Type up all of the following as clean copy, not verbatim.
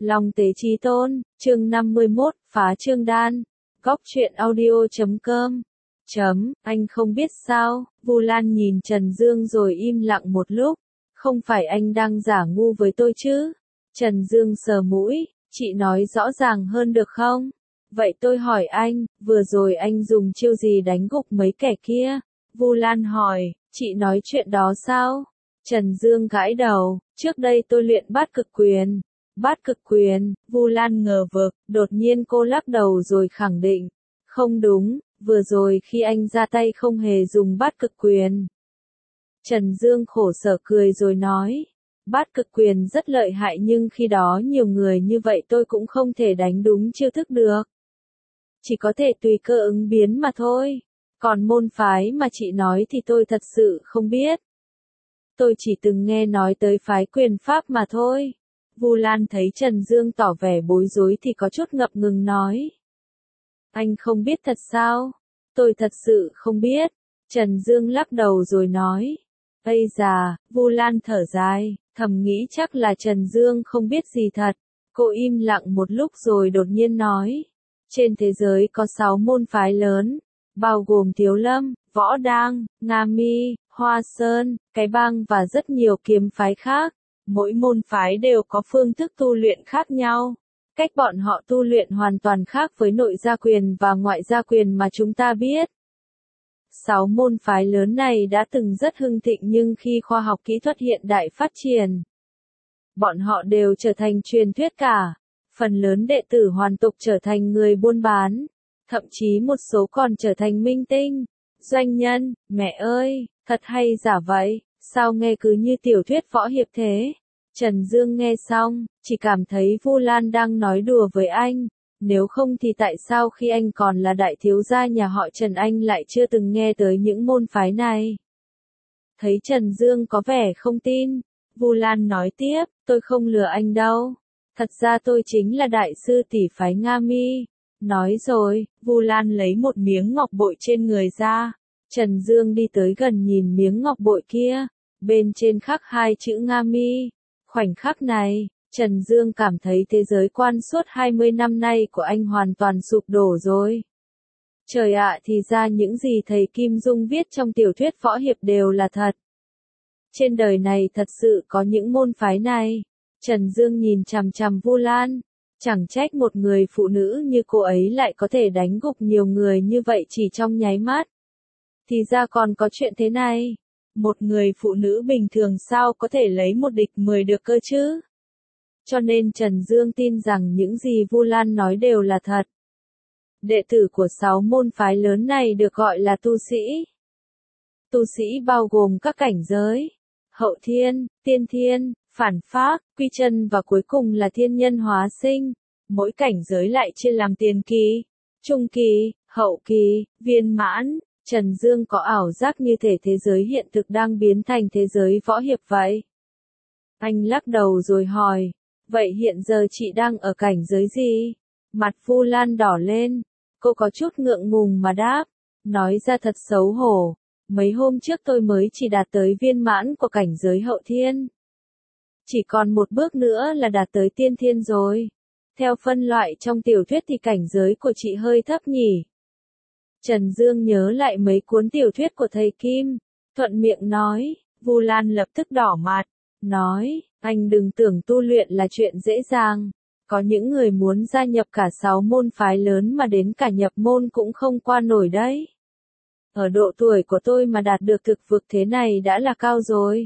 Long Tế Chí Tôn, chương 51, phá trương đan. Góc truyện audio.com. Anh không biết sao, Vu Lan nhìn Trần Dương rồi im lặng một lúc. Không phải anh đang giả ngu với tôi chứ? Trần Dương sờ mũi, chị nói rõ ràng hơn được không? Vậy tôi hỏi anh, vừa rồi anh dùng chiêu gì đánh gục mấy kẻ kia? Vu Lan hỏi, chị nói chuyện đó sao? Trần Dương gãi đầu, trước đây tôi luyện bát cực quyền. Bát cực quyền, Vu Lan ngờ vực, đột nhiên cô lắc đầu rồi khẳng định. Không đúng, vừa rồi khi anh ra tay không hề dùng bát cực quyền. Trần Dương khổ sở cười rồi nói. Bát cực quyền rất lợi hại nhưng khi đó nhiều người như vậy tôi cũng không thể đánh đúng chiêu thức được. Chỉ có thể tùy cơ ứng biến mà thôi. Còn môn phái mà chị nói thì tôi thật sự không biết. Tôi chỉ từng nghe nói tới phái quyền pháp mà thôi. Vu Lan thấy Trần Dương tỏ vẻ bối rối thì có chút ngập ngừng nói. Anh không biết thật sao? Tôi thật sự không biết. Trần Dương lắc đầu rồi nói. Ây già, Vu Lan thở dài, thầm nghĩ chắc là Trần Dương không biết gì thật. Cô im lặng một lúc rồi đột nhiên nói. Trên thế giới có 6 môn phái lớn, bao gồm Thiếu Lâm, Võ Đang, Nga Mi, Hoa Sơn, Cái Bang và rất nhiều kiếm phái khác. Mỗi môn phái đều có phương thức tu luyện khác nhau. Cách bọn họ tu luyện hoàn toàn khác với nội gia quyền và ngoại gia quyền mà chúng ta biết. 6 môn phái lớn này đã từng rất hưng thịnh nhưng khi khoa học kỹ thuật hiện đại phát triển, bọn họ đều trở thành truyền thuyết cả. Phần lớn đệ tử hoàn tục trở thành người buôn bán, thậm chí một số còn trở thành minh tinh, doanh nhân. Mẹ ơi, thật hay giả vậy, sao nghe cứ như tiểu thuyết võ hiệp thế? Trần Dương nghe xong, chỉ cảm thấy Vu Lan đang nói đùa với anh, nếu không thì tại sao khi anh còn là đại thiếu gia nhà họ Trần anh lại chưa từng nghe tới những môn phái này? Thấy Trần Dương có vẻ không tin, Vu Lan nói tiếp, tôi không lừa anh đâu. Thật ra tôi chính là đại sư tỷ phái Nga Mi. Nói rồi, Vu Lan lấy một miếng ngọc bội trên người ra. Trần Dương đi tới gần nhìn miếng ngọc bội kia, bên trên khắc 2 chữ Nga Mi. Khoảnh khắc này, Trần Dương cảm thấy thế giới quan suốt 20 năm nay của anh hoàn toàn sụp đổ rồi. Trời ạ, thì ra những gì thầy Kim Dung viết trong tiểu thuyết võ hiệp đều là thật. Trên đời này thật sự có những môn phái này. Trần Dương nhìn chằm chằm Vu Lan, chẳng trách một người phụ nữ như cô ấy lại có thể đánh gục nhiều người như vậy chỉ trong nháy mắt. Thì ra còn có chuyện thế này. Một người phụ nữ bình thường sao có thể lấy một địch 10 được cơ chứ? Cho nên Trần Dương tin rằng những gì Vu Lan nói đều là thật. Đệ tử của 6 môn phái lớn này được gọi là tu sĩ. Tu sĩ bao gồm các cảnh giới: hậu thiên, tiên thiên, phản phác, quy chân và cuối cùng là thiên nhân hóa sinh. Mỗi cảnh giới lại chia làm tiền kỳ, trung kỳ, hậu kỳ, viên mãn. Trần Dương có ảo giác như thể thế giới hiện thực đang biến thành thế giới võ hiệp vậy. Anh lắc đầu rồi hỏi, vậy hiện giờ chị đang ở cảnh giới gì? Mặt Vu Lan đỏ lên, cô có chút ngượng ngùng mà đáp, nói ra thật xấu hổ. Mấy hôm trước tôi mới chỉ đạt tới viên mãn của cảnh giới hậu thiên. Chỉ còn một bước nữa là đạt tới tiên thiên rồi. Theo phân loại trong tiểu thuyết thì cảnh giới của chị hơi thấp nhỉ? Trần Dương nhớ lại mấy cuốn tiểu thuyết của thầy Kim, thuận miệng nói. Vu Lan lập tức đỏ mặt, nói, anh đừng tưởng tu luyện là chuyện dễ dàng. Có những người muốn gia nhập cả 6 môn phái lớn mà đến cả nhập môn cũng không qua nổi đấy. Ở độ tuổi của tôi mà đạt được thực vực thế này đã là cao rồi.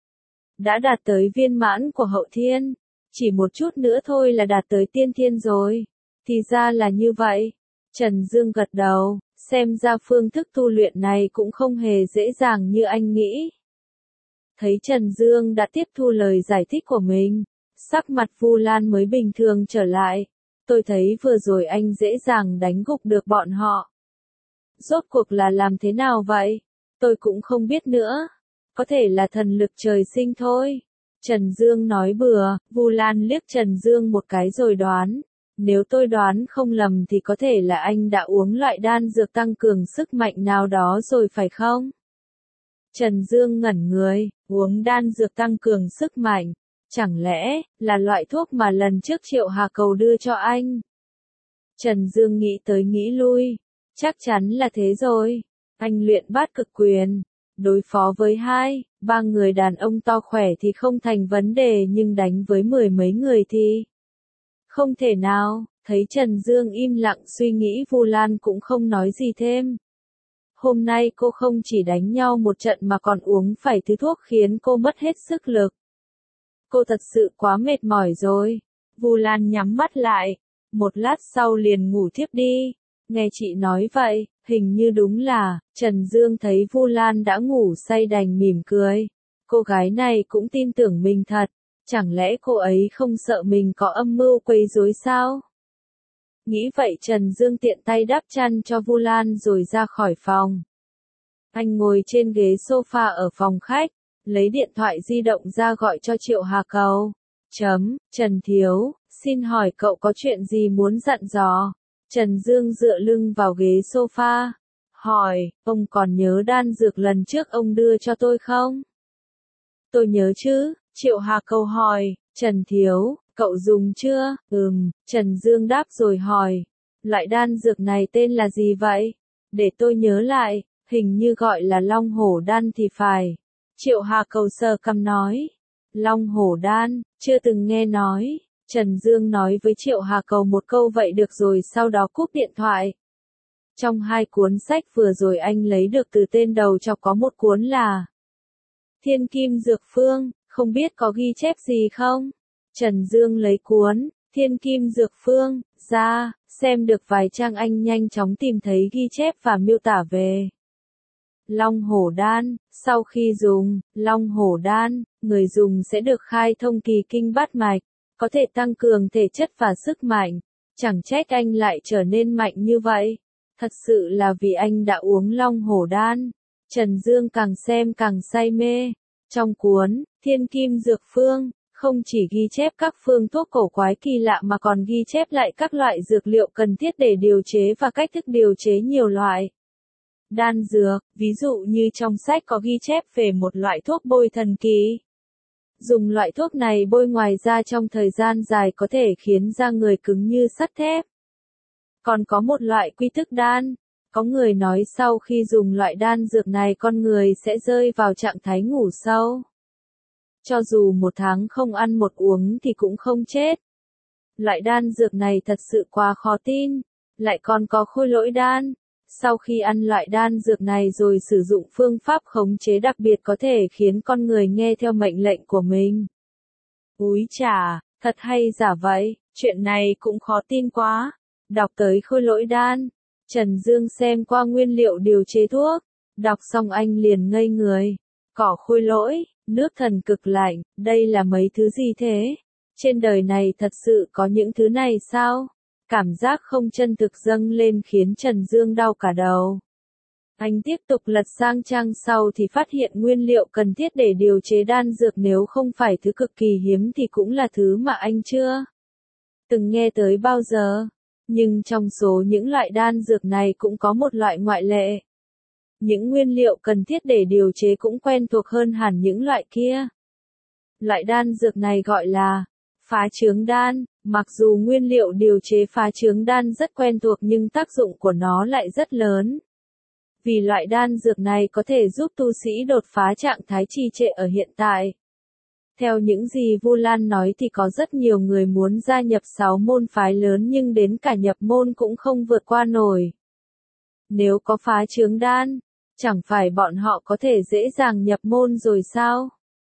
Đã đạt tới viên mãn của hậu thiên, chỉ một chút nữa thôi là đạt tới tiên thiên rồi. Thì ra là như vậy. Trần Dương gật đầu, xem ra phương thức tu luyện này cũng không hề dễ dàng như anh nghĩ. Thấy Trần Dương đã tiếp thu lời giải thích của mình, sắc mặt Vu Lan mới bình thường trở lại. Tôi thấy vừa rồi anh dễ dàng đánh gục được bọn họ. Rốt cuộc là làm thế nào vậy? Tôi cũng không biết nữa. Có thể là thần lực trời sinh thôi. Trần Dương nói bừa. Vu Lan liếc Trần Dương một cái rồi đoán. Nếu tôi đoán không lầm thì có thể là anh đã uống loại đan dược tăng cường sức mạnh nào đó rồi phải không? Trần Dương ngẩn người, uống đan dược tăng cường sức mạnh. Chẳng lẽ, là loại thuốc mà lần trước Triệu Hà Cầu đưa cho anh? Trần Dương nghĩ tới nghĩ lui. Chắc chắn là thế rồi. Anh luyện bát cực quyền. Đối phó với 2, 3 người đàn ông to khỏe thì không thành vấn đề, nhưng đánh với 10 mấy người thì không thể nào. Thấy Trần Dương im lặng suy nghĩ, Vu Lan cũng không nói gì thêm. Hôm nay cô không chỉ đánh nhau một trận mà còn uống phải thứ thuốc khiến cô mất hết sức lực. Cô thật sự quá mệt mỏi rồi. Vu Lan nhắm mắt lại. Một lát sau liền ngủ thiếp đi. Nghe chị nói vậy, hình như đúng là, Trần Dương thấy Vu Lan đã ngủ say đành mỉm cười. Cô gái này cũng tin tưởng mình thật. Chẳng lẽ cô ấy không sợ mình có âm mưu quấy rối sao? Nghĩ vậy Trần Dương tiện tay đắp chăn cho Vu Lan rồi ra khỏi phòng. Anh ngồi trên ghế sofa ở phòng khách, lấy điện thoại di động ra gọi cho Triệu Hà Cầu. Trần Thiếu, xin hỏi cậu có chuyện gì muốn dặn dò? Trần Dương dựa lưng vào ghế sofa, hỏi, ông còn nhớ đan dược lần trước ông đưa cho tôi không? Tôi nhớ chứ, Triệu Hà Cầu hỏi, Trần Thiếu, cậu dùng chưa? Trần Dương đáp rồi hỏi, loại đan dược này tên là gì vậy? Để tôi nhớ lại, hình như gọi là Long Hổ Đan thì phải. Triệu Hà Cầu sờ cằm nói, Long Hổ Đan, chưa từng nghe nói. Trần Dương nói với Triệu Hà Cầu một câu vậy được rồi sau đó cúp điện thoại. Trong 2 cuốn sách vừa rồi anh lấy được từ tên đầu chọc có một cuốn là Thiên Kim Dược Phương, không biết có ghi chép gì không? Trần Dương lấy cuốn Thiên Kim Dược Phương ra, xem được vài trang anh nhanh chóng tìm thấy ghi chép và miêu tả về Long Hổ Đan. Sau khi dùng Long Hổ Đan, người dùng sẽ được khai thông kỳ kinh bát mạch, có thể tăng cường thể chất và sức mạnh. Chẳng trách anh lại trở nên mạnh như vậy. Thật sự là vì anh đã uống Long Hổ Đan. Trần Dương càng xem càng say mê. Trong cuốn Thiên Kim Dược Phương, không chỉ ghi chép các phương thuốc cổ quái kỳ lạ mà còn ghi chép lại các loại dược liệu cần thiết để điều chế và cách thức điều chế nhiều loại đan dược. Ví dụ như trong sách có ghi chép về một loại thuốc bôi thần kỳ. Dùng loại thuốc này bôi ngoài da trong thời gian dài có thể khiến da người cứng như sắt thép. Còn có một loại quy thức đan. Có người nói sau khi dùng loại đan dược này con người sẽ rơi vào trạng thái ngủ sâu. Cho dù 1 tháng không ăn một uống thì cũng không chết. Loại đan dược này thật sự quá khó tin. Lại còn có khôi lỗi đan. Sau khi ăn loại đan dược này rồi sử dụng phương pháp khống chế đặc biệt có thể khiến con người nghe theo mệnh lệnh của mình. Úi chà, thật hay giả vậy, chuyện này cũng khó tin quá. Đọc tới khôi lỗi đan, Trần Dương xem qua nguyên liệu điều chế thuốc, đọc xong anh liền ngây người. Cỏ khôi lỗi, nước thần cực lạnh, đây là mấy thứ gì thế? Trên đời này thật sự có những thứ này sao? Cảm giác không chân thực dâng lên khiến Trần Dương đau cả đầu. Anh tiếp tục lật sang trang sau thì phát hiện nguyên liệu cần thiết để điều chế đan dược nếu không phải thứ cực kỳ hiếm thì cũng là thứ mà anh chưa từng nghe tới bao giờ. Nhưng trong số những loại đan dược này cũng có một loại ngoại lệ. Những nguyên liệu cần thiết để điều chế cũng quen thuộc hơn hẳn những loại kia. Loại đan dược này gọi là phá trướng đan. Mặc dù nguyên liệu điều chế phá trướng đan rất quen thuộc nhưng tác dụng của nó lại rất lớn. Vì loại đan dược này có thể giúp tu sĩ đột phá trạng thái trì trệ ở hiện tại. Theo những gì Vu Lan nói thì có rất nhiều người muốn gia nhập 6 môn phái lớn nhưng đến cả nhập môn cũng không vượt qua nổi. Nếu có phá trướng đan, chẳng phải bọn họ có thể dễ dàng nhập môn rồi sao?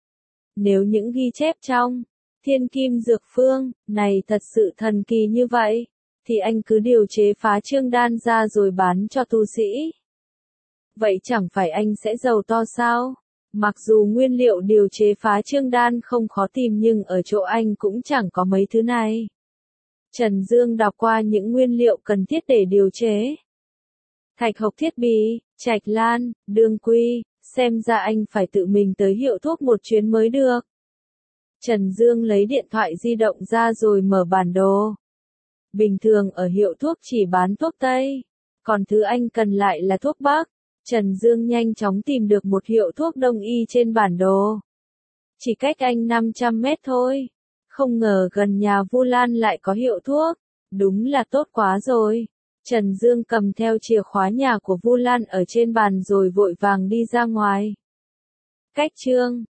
Nếu những ghi chép trong Thiên Kim Dược Phương này thật sự thần kỳ như vậy, thì anh cứ điều chế phá trướng đan ra rồi bán cho tu sĩ. Vậy chẳng phải anh sẽ giàu to sao? Mặc dù nguyên liệu điều chế phá trướng đan không khó tìm nhưng ở chỗ anh cũng chẳng có mấy thứ này. Trần Dương đọc qua những nguyên liệu cần thiết để điều chế. Thạch hộc thiết bì, trạch lan, đương quy, xem ra anh phải tự mình tới hiệu thuốc một chuyến mới được. Trần Dương lấy điện thoại di động ra rồi mở bản đồ. Bình thường ở hiệu thuốc chỉ bán thuốc Tây, còn thứ anh cần lại là thuốc Bắc. Trần Dương nhanh chóng tìm được một hiệu thuốc Đông y trên bản đồ. Chỉ cách anh 500 mét thôi. Không ngờ gần nhà Vu Lan lại có hiệu thuốc. Đúng là tốt quá rồi. Trần Dương cầm theo chìa khóa nhà của Vu Lan ở trên bàn rồi vội vàng đi ra ngoài. Cách chương